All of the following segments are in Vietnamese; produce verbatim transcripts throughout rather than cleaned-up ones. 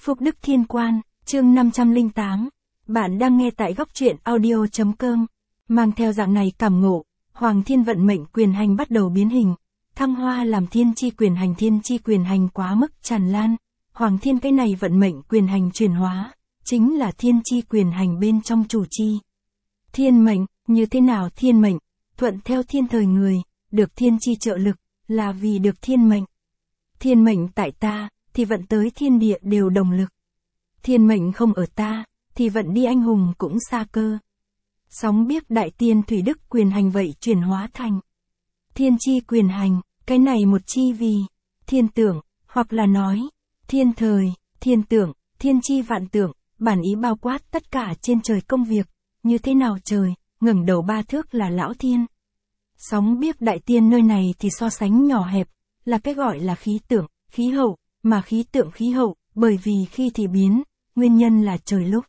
Phúc Đức Thiên Quan, chương năm trăm lẻ tám. Bạn đang nghe tại góc truyện audio chấm com. Mang theo dạng này cảm ngộ, Hoàng Thiên vận mệnh quyền hành bắt đầu biến hình. Thăng hoa làm thiên chi quyền hành, thiên chi quyền hành quá mức tràn lan. Hoàng Thiên cái này vận mệnh quyền hành chuyển hóa, chính là thiên chi quyền hành bên trong chủ chi. Thiên mệnh, như thế nào thiên mệnh? Thuận theo thiên thời người, được thiên chi trợ lực, là vì được thiên mệnh. Thiên mệnh tại ta, thì vận tới thiên địa đều đồng lực. Thiên mệnh không ở ta, thì vận đi anh hùng cũng xa cơ. Sóng biếc đại tiên thủy đức quyền hành vậy chuyển hóa thành thiên chi quyền hành, cái này một chi vì thiên tưởng, hoặc là nói thiên thời, thiên tưởng, thiên chi vạn tưởng, bản ý bao quát tất cả trên trời công việc, như thế nào trời, ngẩng đầu ba thước là lão thiên. Sóng biếc đại tiên nơi này thì so sánh nhỏ hẹp, là cái gọi là khí tượng, khí hậu, mà khí tượng khí hậu, bởi vì khi thì biến, nguyên nhân là trời lúc.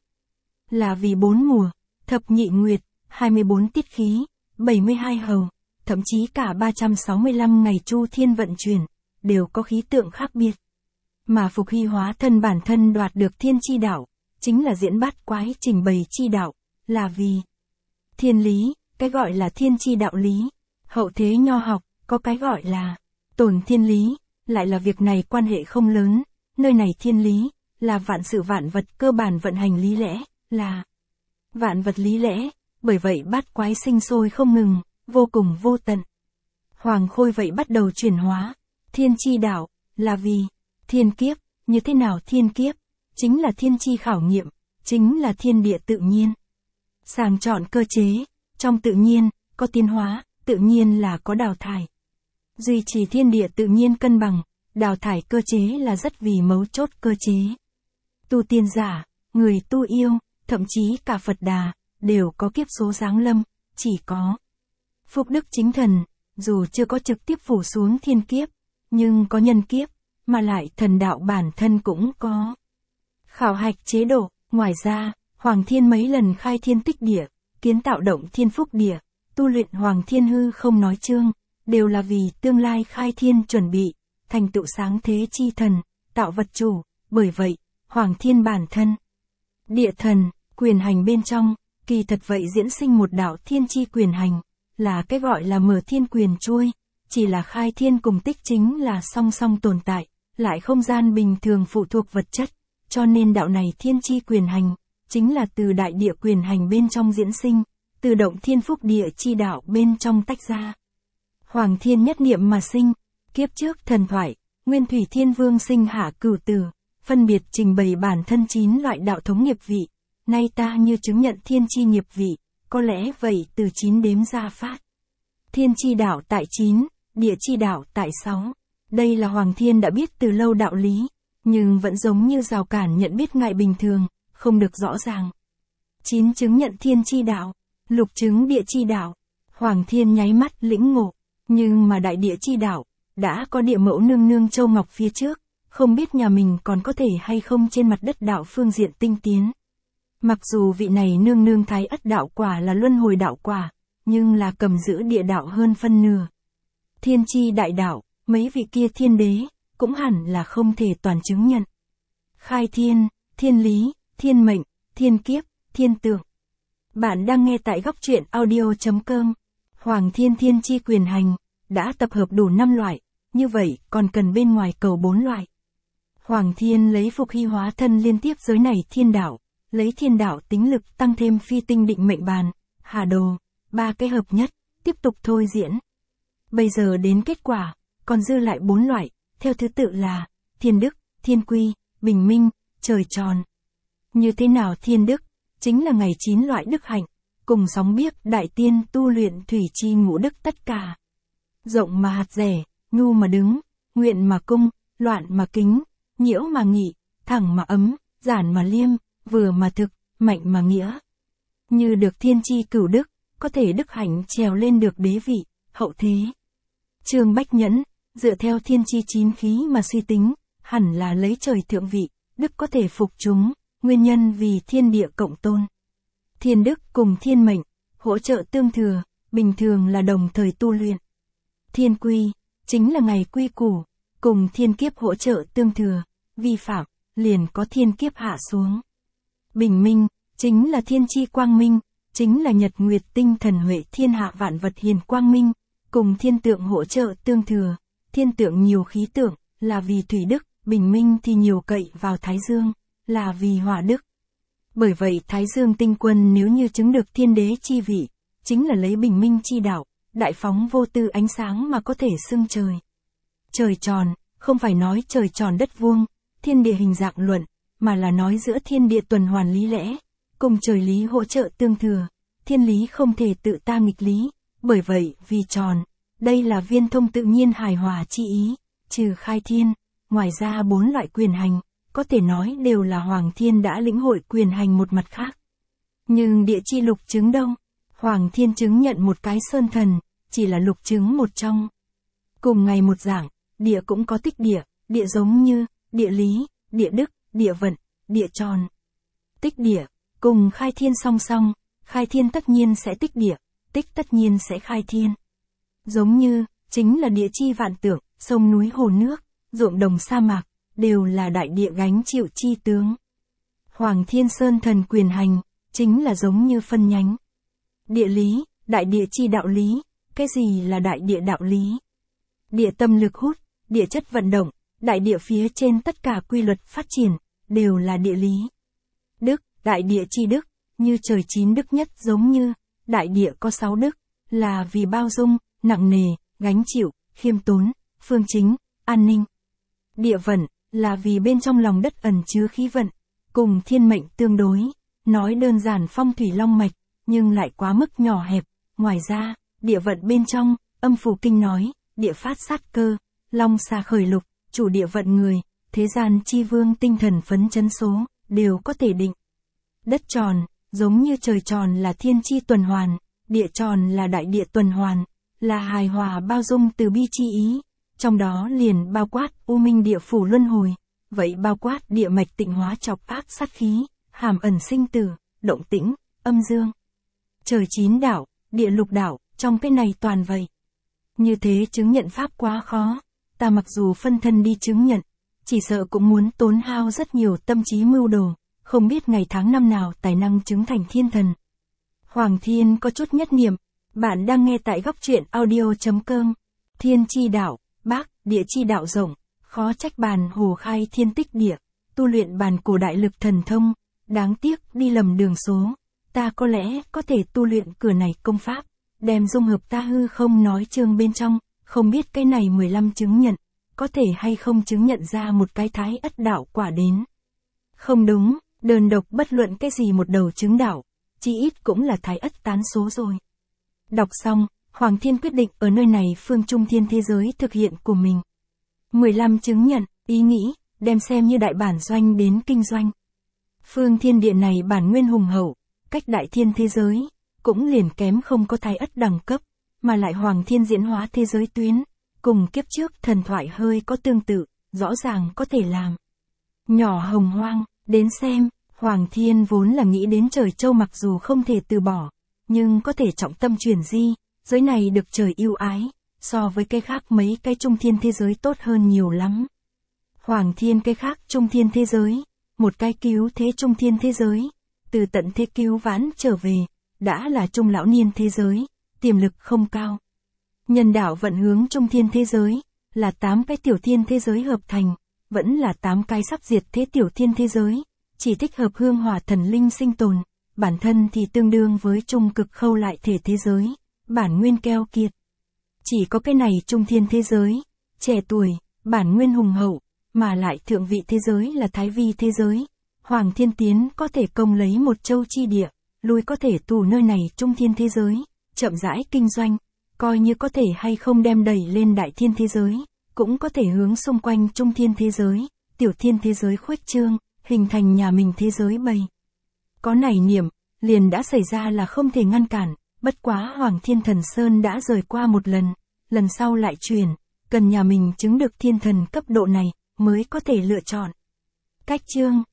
Là vì bốn mùa, thập nhị nguyệt, hai mươi bốn tiết khí, bảy mươi hai hầu, thậm chí cả ba trăm sáu mươi lăm ngày chu thiên vận chuyển, đều có khí tượng khác biệt. Mà Phục Hy hóa thân bản thân đoạt được thiên chi đạo, chính là diễn bát quái trình bày chi đạo, là vì thiên lý, cái gọi là thiên chi đạo lý. Hậu thế nho học, có cái gọi là tổn thiên lý, lại là việc này quan hệ không lớn, nơi này thiên lý, là vạn sự vạn vật cơ bản vận hành lý lẽ, là vạn vật lý lẽ, bởi vậy bát quái sinh sôi không ngừng, vô cùng vô tận. Hoàng Khôi vậy bắt đầu chuyển hóa, thiên chi đạo, là vì thiên kiếp, như thế nào thiên kiếp, chính là thiên chi khảo nghiệm, chính là thiên địa tự nhiên. Sàng chọn cơ chế, trong tự nhiên, có tiến hóa, tự nhiên là có đào thải. Duy trì thiên địa tự nhiên cân bằng, đào thải cơ chế là rất vì mấu chốt cơ chế. Tu tiên giả, người tu yêu, thậm chí cả Phật Đà, đều có kiếp số giáng lâm, chỉ có Phúc Đức Chính Thần, dù chưa có trực tiếp phủ xuống thiên kiếp, nhưng có nhân kiếp, mà lại thần đạo bản thân cũng có khảo hạch chế độ. Ngoài ra, Hoàng Thiên mấy lần khai thiên tích địa, kiến tạo động thiên phúc địa, tu luyện Hoàng Thiên hư không nói chương, đều là vì tương lai khai thiên chuẩn bị, thành tựu sáng thế chi thần, tạo vật chủ. Bởi vậy, Hoàng Thiên bản thân, địa thần, quyền hành bên trong, kỳ thật vậy diễn sinh một đạo thiên chi quyền hành, là cái gọi là mở thiên quyền chuôi, chỉ là khai thiên cùng tích chính là song song tồn tại, lại không gian bình thường phụ thuộc vật chất, cho nên đạo này thiên chi quyền hành, chính là từ đại địa quyền hành bên trong diễn sinh, từ động thiên phúc địa chi đạo bên trong tách ra. Hoàng Thiên nhất niệm mà sinh, kiếp trước thần thoại, Nguyên Thủy Thiên Vương sinh hạ cửu tử, phân biệt trình bày bản thân chín loại đạo thống nghiệp vị, nay ta như chứng nhận thiên chi nghiệp vị, có lẽ vậy từ chín đếm ra phát. Thiên chi đạo tại chín, địa chi đạo tại sáu. Đây là Hoàng Thiên đã biết từ lâu đạo lý, nhưng vẫn giống như rào cản nhận biết ngại bình thường, không được rõ ràng. Chín chứng nhận thiên chi đạo, lục chứng địa chi đạo. Hoàng Thiên nháy mắt lĩnh ngộ, nhưng mà đại địa chi đạo, đã có địa mẫu nương nương Châu Ngọc phía trước, không biết nhà mình còn có thể hay không trên mặt đất đạo phương diện tinh tiến. Mặc dù vị này nương nương thái ất đạo quả là luân hồi đạo quả, nhưng là cầm giữ địa đạo hơn phân nửa. Thiên chi đại đạo, mấy vị kia thiên đế, cũng hẳn là không thể toàn chứng nhận. Khai thiên, thiên lý, thiên mệnh, thiên kiếp, thiên tượng. Bạn đang nghe tại góc truyện audio chấm com. Hoàng Thiên thiên chi quyền hành, đã tập hợp đủ năm loại, như vậy còn cần bên ngoài cầu bốn loại. Hoàng Thiên lấy Phục Hy hóa thân liên tiếp giới này thiên đạo, lấy thiên đạo tính lực tăng thêm phi tinh định mệnh bàn, hà đồ, ba cái hợp nhất, tiếp tục thôi diễn. Bây giờ đến kết quả, còn dư lại bốn loại, theo thứ tự là thiên đức, thiên quy, bình minh, trời tròn. Như thế nào thiên đức? Chính là ngày chín loại đức hạnh, cùng sóng biếc đại tiên tu luyện thủy chi ngũ đức tất cả. Rộng mà hạt rẻ, nhu mà đứng, nguyện mà cung, loạn mà kính, nhiễu mà nghị, thẳng mà ấm, giản mà liêm, vừa mà thực, mạnh mà nghĩa. Như được thiên chi cửu đức, có thể đức hạnh trèo lên được đế vị, hậu thế. Trương Bách Nhẫn, dựa theo thiên chi chín khí mà suy tính, hẳn là lấy trời thượng vị, đức có thể phục chúng, nguyên nhân vì thiên địa cộng tôn. Thiên đức cùng thiên mệnh, hỗ trợ tương thừa, bình thường là đồng thời tu luyện. Thiên quy, chính là ngày quy củ, cùng thiên kiếp hỗ trợ tương thừa, vi phạm, liền có thiên kiếp hạ xuống. Bình minh, chính là thiên chi quang minh, chính là nhật nguyệt tinh thần huệ thiên hạ vạn vật hiền quang minh, cùng thiên tượng hỗ trợ tương thừa, thiên tượng nhiều khí tượng, là vì thủy đức, bình minh thì nhiều cậy vào thái dương, là vì hỏa đức. Bởi vậy thái dương tinh quân nếu như chứng được thiên đế chi vị, chính là lấy bình minh chi đạo, đại phóng vô tư ánh sáng mà có thể xưng trời. Trời tròn, không phải nói trời tròn đất vuông, thiên địa hình dạng luận, mà là nói giữa thiên địa tuần hoàn lý lẽ, cùng trời lý hỗ trợ tương thừa, thiên lý không thể tự ta nghịch lý, bởi vậy vì tròn, đây là viên thông tự nhiên hài hòa chi ý, trừ khai thiên, ngoài ra bốn loại quyền hành, có thể nói đều là Hoàng Thiên đã lĩnh hội quyền hành một mặt khác. Nhưng địa chi lục chứng đâu? Hoàng Thiên chứng nhận một cái sơn thần, chỉ là lục chứng một trong. Cùng ngày một giảng, địa cũng có tích địa, địa giống như, địa lý, địa đức, địa vận, địa tròn. Tích địa, cùng khai thiên song song, khai thiên tất nhiên sẽ tích địa, tích tất nhiên sẽ khai thiên. Giống như, chính là địa chi vạn tượng, sông núi hồ nước, ruộng đồng sa mạc, đều là đại địa gánh chịu chi tướng. Hoàng Thiên Sơn thần quyền hành, chính là giống như phân nhánh. Địa lý, đại địa chi đạo lý, cái gì là đại địa đạo lý? Địa tâm lực hút, địa chất vận động, đại địa phía trên tất cả quy luật phát triển, đều là địa lý. Đức, đại địa chi đức, như trời chín đức nhất giống như, đại địa có sáu đức, là vì bao dung, nặng nề, gánh chịu, khiêm tốn, phương chính, an ninh. Địa vận, là vì bên trong lòng đất ẩn chứa khí vận, cùng thiên mệnh tương đối, nói đơn giản phong thủy long mạch, nhưng lại quá mức nhỏ hẹp. Ngoài ra, địa vận bên trong, âm phủ kinh nói, địa phát sát cơ, long xà khởi lục, chủ địa vận người, thế gian chi vương tinh thần phấn chấn số, đều có thể định. Đất tròn, giống như trời tròn là thiên chi tuần hoàn, địa tròn là đại địa tuần hoàn, là hài hòa bao dung từ bi chi ý, trong đó liền bao quát u minh địa phủ luân hồi, vậy bao quát địa mạch tịnh hóa chọc ác sát khí, hàm ẩn sinh tử, động tĩnh, âm dương. Trời chín đạo, địa lục đạo, trong cái này toàn vậy. Như thế chứng nhận pháp quá khó, ta mặc dù phân thân đi chứng nhận, chỉ sợ cũng muốn tốn hao rất nhiều tâm trí mưu đồ, không biết ngày tháng năm nào tài năng chứng thành thiên thần. Hoàng Thiên có chút nhất niệm, bạn đang nghe tại góc truyện audio chấm com. Thiên chi đạo, bác, địa chi đạo rộng, khó trách bàn hồ khai thiên tích địa, tu luyện bàn cổ đại lực thần thông, đáng tiếc đi lầm đường số, ta có lẽ có thể tu luyện cửa này công pháp, đem dung hợp ta hư không nói chương bên trong, không biết cái này mười lăm chứng nhận, có thể hay không chứng nhận ra một cái thái ất đạo quả đến. Không đúng, đơn độc bất luận cái gì một đầu chứng đạo, chỉ ít cũng là thái ất tán số rồi. Đọc xong, Hoàng Thiên quyết định ở nơi này phương trung thiên thế giới thực hiện của mình. mười lăm chứng nhận, ý nghĩ, đem xem như đại bản doanh đến kinh doanh. Phương thiên địa này bản nguyên hùng hậu, cách đại thiên thế giới, cũng liền kém không có thái ất đẳng cấp, mà lại Hoàng Thiên diễn hóa thế giới tuyến, cùng kiếp trước thần thoại hơi có tương tự, rõ ràng có thể làm. Nhỏ hồng hoang, đến xem, Hoàng Thiên vốn là nghĩ đến trời châu mặc dù không thể từ bỏ, nhưng có thể trọng tâm chuyển di, giới này được trời yêu ái, so với cái khác mấy cái trung thiên thế giới tốt hơn nhiều lắm. Hoàng Thiên cái khác trung thiên thế giới, một cái cứu thế trung thiên thế giới, từ tận thế cứu vãn trở về, đã là trung lão niên thế giới, tiềm lực không cao. Nhân đạo vận hướng trung thiên thế giới, là tám cái tiểu thiên thế giới hợp thành, vẫn là tám cái sắp diệt thế tiểu thiên thế giới, chỉ thích hợp hương hỏa thần linh sinh tồn, bản thân thì tương đương với trung cực khâu lại thể thế giới, bản nguyên keo kiệt. Chỉ có cái này trung thiên thế giới, trẻ tuổi, bản nguyên hùng hậu, mà lại thượng vị thế giới là thái vi thế giới. Hoàng Thiên tiến có thể công lấy một châu chi địa, lui có thể tù nơi này trung thiên thế giới, chậm rãi kinh doanh, coi như có thể hay không đem đẩy lên đại thiên thế giới, cũng có thể hướng xung quanh trung thiên thế giới, tiểu thiên thế giới khuếch trương, hình thành nhà mình thế giới bầy. Có nảy niệm, liền đã xảy ra là không thể ngăn cản, bất quá Hoàng Thiên Thần Sơn đã rời qua một lần, lần sau lại truyền, cần nhà mình chứng được thiên thần cấp độ này, mới có thể lựa chọn. Cách chương